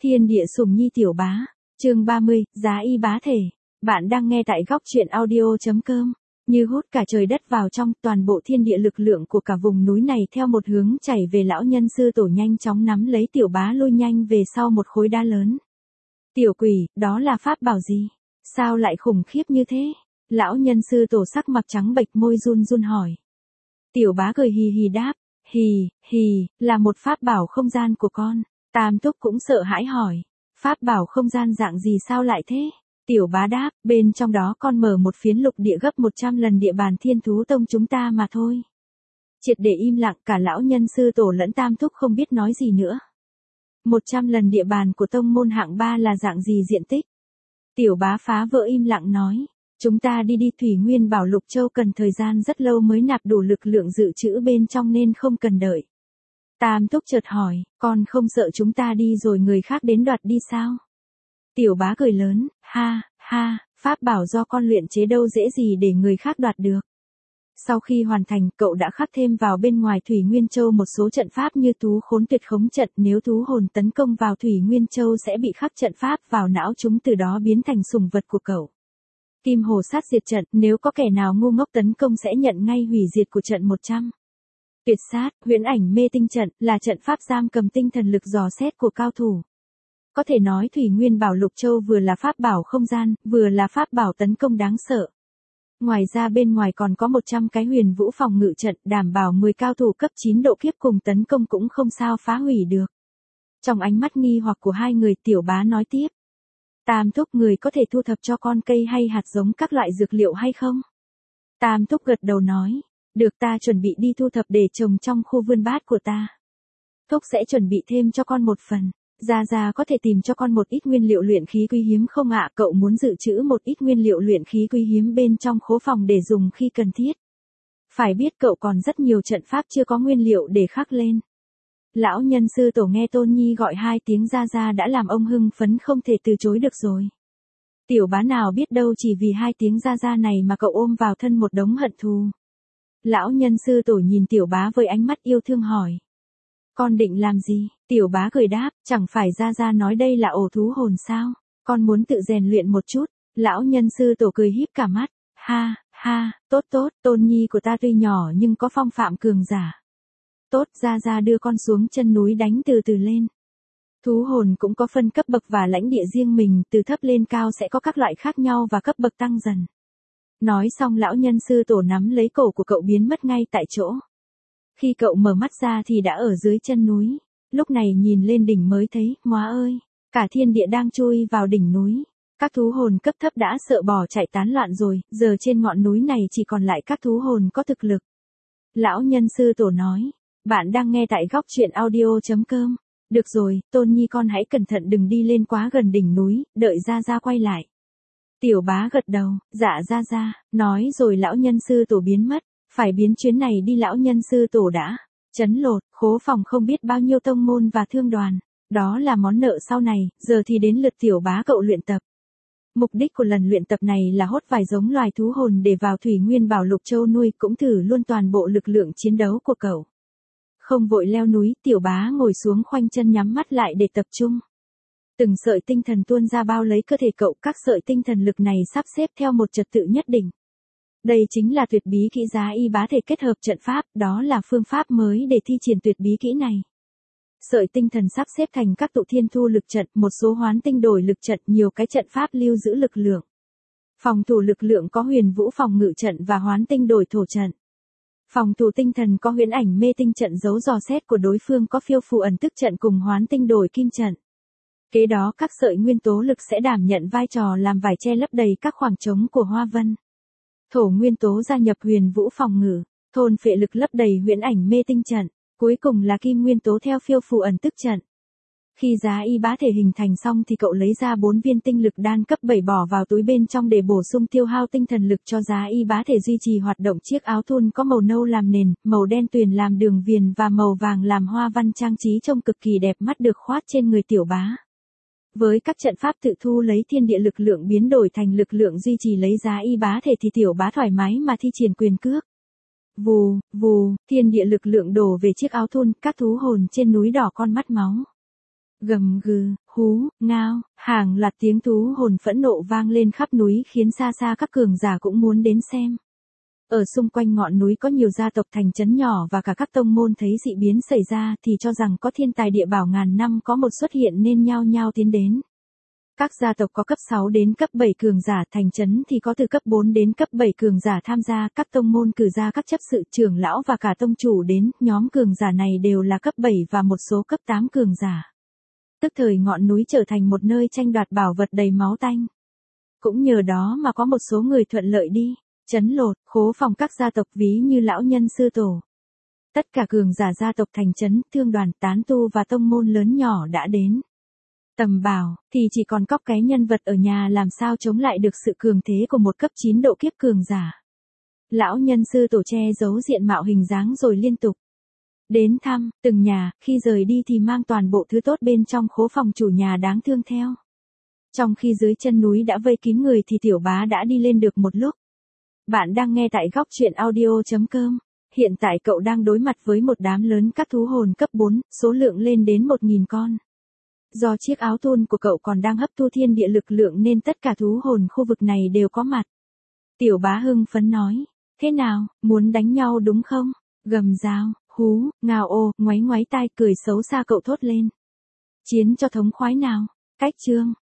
Thiên địa sùng nhi tiểu bá, chương 30, giá y bá thể. Bạn đang nghe tại góc truyện audio.com. Như hút cả trời đất vào trong, toàn bộ thiên địa lực lượng của cả vùng núi này theo một hướng chảy về. Lão nhân sư tổ nhanh chóng nắm lấy tiểu bá lôi nhanh về sau một khối đá lớn. Tiểu quỷ, đó là pháp bảo gì? Sao lại khủng khiếp như thế? Lão nhân sư tổ sắc mặt trắng bệch, môi run run hỏi. Tiểu bá cười hì hì đáp, hì, là một pháp bảo không gian của con. Tam Túc cũng sợ hãi hỏi, pháp bảo không gian dạng gì sao lại thế? Tiểu bá đáp, bên trong đó con mở một phiến lục địa gấp 100 lần địa bàn Thiên Thú Tông chúng ta mà thôi. Triệt để im lặng, cả lão nhân sư tổ lẫn Tam Túc không biết nói gì nữa. 100 lần địa bàn của tông môn hạng 3 là dạng gì diện tích? Tiểu bá phá vỡ im lặng nói, chúng ta đi Thủy Nguyên Bảo Lục Châu cần thời gian rất lâu mới nạp đủ lực lượng dự trữ bên trong nên không cần đợi. Tam Túc chợt hỏi, con không sợ chúng ta đi rồi người khác đến đoạt đi sao? Tiểu bá cười lớn, ha, pháp bảo do con luyện chế đâu dễ gì để người khác đoạt được. Sau khi hoàn thành, cậu đã khắc thêm vào bên ngoài Thủy Nguyên Châu một số trận pháp như Thú Khốn Tuyệt Khống trận, nếu thú hồn tấn công vào Thủy Nguyên Châu sẽ bị khắc trận pháp vào não chúng, từ đó biến thành sủng vật của cậu. Kim Hồ Sát Diệt trận, nếu có kẻ nào ngu ngốc tấn công sẽ nhận ngay hủy diệt của trận 100. Tuyệt Sát, Huyễn Ảnh Mê Tinh trận, là trận pháp giam cầm tinh thần lực dò xét của cao thủ. Có thể nói Thủy Nguyên Bảo Lục Châu vừa là pháp bảo không gian, vừa là pháp bảo tấn công đáng sợ. Ngoài ra bên ngoài còn có 100 cái huyền vũ phòng ngự trận, đảm bảo 10 cao thủ cấp 9 độ kiếp cùng tấn công cũng không sao phá hủy được. Trong ánh mắt nghi hoặc của hai người, tiểu bá nói tiếp. Tam Túc, người có thể thu thập cho con cây hay hạt giống các loại dược liệu hay không? Tam Túc gật đầu nói. Được, ta chuẩn bị đi thu thập để trồng trong khu vườn bát của ta. Thúc sẽ chuẩn bị thêm cho con một phần. Gia có thể tìm cho con một ít nguyên liệu luyện khí quý hiếm không ạ? Cậu muốn dự trữ một ít nguyên liệu luyện khí quý hiếm bên trong khố phòng để dùng khi cần thiết. Phải biết cậu còn rất nhiều trận pháp chưa có nguyên liệu để khắc lên. Lão nhân sư tổ nghe Tôn Nhi gọi 2 tiếng Gia đã làm ông hưng phấn không thể từ chối được rồi. Tiểu bá nào biết đâu chỉ vì 2 tiếng Gia này mà cậu ôm vào thân một đống hận thù. Lão nhân sư tổ nhìn tiểu bá với ánh mắt yêu thương hỏi. Con định làm gì? Tiểu bá cười đáp, chẳng phải Gia nói đây là ổ thú hồn sao? Con muốn tự rèn luyện một chút. Lão nhân sư tổ cười híp cả mắt. Ha, tốt, Tôn Nhi của ta tuy nhỏ nhưng có phong phạm cường giả. Tốt, Gia đưa con xuống chân núi đánh từ từ lên. Thú hồn cũng có phân cấp bậc và lãnh địa riêng mình, từ thấp lên cao sẽ có các loại khác nhau và cấp bậc tăng dần. Nói xong lão nhân sư tổ nắm lấy cổ của cậu biến mất ngay tại chỗ. Khi cậu mở mắt ra thì đã ở dưới chân núi. Lúc này nhìn lên đỉnh mới thấy, móa ơi, cả thiên địa đang chui vào đỉnh núi. Các thú hồn cấp thấp đã sợ bỏ chạy tán loạn rồi, giờ trên ngọn núi này chỉ còn lại các thú hồn có thực lực. Lão nhân sư tổ nói, bạn đang nghe tại góc truyện audio.com. Được rồi, Tôn Nhi con hãy cẩn thận đừng đi lên quá gần đỉnh núi, đợi Gia quay lại. Tiểu bá gật đầu, dạ Gia, nói rồi lão nhân sư tổ biến mất. Phải biến chuyến này đi, lão nhân sư tổ đã chấn lột, khố phòng không biết bao nhiêu tông môn và thương đoàn. Đó là món nợ sau này, giờ thì đến lượt tiểu bá cậu luyện tập. Mục đích của lần luyện tập này là hốt vài giống loài thú hồn để vào Thủy Nguyên Bảo Lục Châu nuôi, cũng thử luôn toàn bộ lực lượng chiến đấu của cậu. Không vội leo núi, tiểu bá ngồi xuống khoanh chân nhắm mắt lại để tập trung. Từng sợi tinh thần tuôn ra bao lấy cơ thể cậu, các sợi tinh thần lực này sắp xếp theo một trật tự nhất định. Đây chính là tuyệt bí kỹ giá y bá thể kết hợp trận pháp, đó là phương pháp mới để thi triển tuyệt bí kỹ này. Sợi tinh thần sắp xếp thành các tụ thiên thu lực trận, một số hoán tinh đổi lực trận, nhiều cái trận pháp lưu giữ lực lượng. Phòng thủ lực lượng có huyền vũ phòng ngự trận và hoán tinh đổi thổ trận. Phòng thủ tinh thần có huyễn ảnh mê tinh trận giấu dò xét của đối phương, có phiêu phù ẩn tức trận cùng hoán tinh đổi kim trận. Kế đó các sợi nguyên tố lực sẽ đảm nhận vai trò làm vải che lấp đầy các khoảng trống của hoa vân. Thổ nguyên tố gia nhập huyền vũ phòng ngự, thôn phệ lực lấp đầy huyễn ảnh mê tinh trận, cuối cùng là kim nguyên tố theo phiêu phù ẩn tức trận. Khi giá y bá thể hình thành xong thì cậu lấy ra 4 viên tinh lực đan cấp 7 bỏ vào túi bên trong để bổ sung tiêu hao tinh thần lực cho giá y bá thể duy trì hoạt động. Chiếc áo thun có màu nâu làm nền, màu đen tuyền làm đường viền và màu vàng làm hoa văn trang trí trông cực kỳ đẹp mắt được khoát trên người tiểu bá. Với các trận pháp tự thu lấy thiên địa lực lượng biến đổi thành lực lượng duy trì lấy giá y bá thể thì tiểu bá thoải mái mà thi triển quyền cước. Vù, thiên địa lực lượng đổ về chiếc áo thun, các thú hồn trên núi đỏ con mắt máu. Gầm gừ, hú, ngao, hàng loạt tiếng thú hồn phẫn nộ vang lên khắp núi khiến xa xa các cường giả cũng muốn đến xem. Ở xung quanh ngọn núi có nhiều gia tộc thành trấn nhỏ và cả các tông môn thấy dị biến xảy ra thì cho rằng có thiên tài địa bảo ngàn năm có một xuất hiện nên nhao nhao tiến đến. Các gia tộc có cấp 6 đến cấp 7 cường giả, thành trấn thì có từ cấp 4 đến cấp 7 cường giả tham gia, các tông môn cử ra các chấp sự trưởng lão và cả tông chủ đến, nhóm cường giả này đều là cấp 7 và một số cấp 8 cường giả. Tức thời ngọn núi trở thành một nơi tranh đoạt bảo vật đầy máu tanh. Cũng nhờ đó mà có một số người thuận lợi đi, trấn lột, khố phòng các gia tộc ví như lão nhân sư tổ. Tất cả cường giả gia tộc thành trấn, thương đoàn, tán tu và tông môn lớn nhỏ đã đến. Tầm bảo, thì chỉ còn cóc cái nhân vật ở nhà làm sao chống lại được sự cường thế của một cấp 9 độ kiếp cường giả. Lão nhân sư tổ che giấu diện mạo hình dáng rồi liên tục đến thăm, từng nhà, khi rời đi thì mang toàn bộ thứ tốt bên trong khố phòng chủ nhà đáng thương theo. Trong khi dưới chân núi đã vây kín người thì tiểu bá đã đi lên được một lúc. Bạn đang nghe tại góc truyện audio.com. Hiện tại cậu đang đối mặt với một đám lớn các thú hồn cấp 4, số lượng lên đến 1000 con. Do chiếc áo thun của cậu còn đang hấp thu thiên địa lực lượng nên tất cả thú hồn khu vực này đều có mặt. Tiểu bá hưng phấn nói, thế nào, muốn đánh nhau đúng không? Gầm rào, hú, ngào ô, ngoáy ngoáy tai cười xấu xa cậu thốt lên. Chiến cho thống khoái nào, cách chương.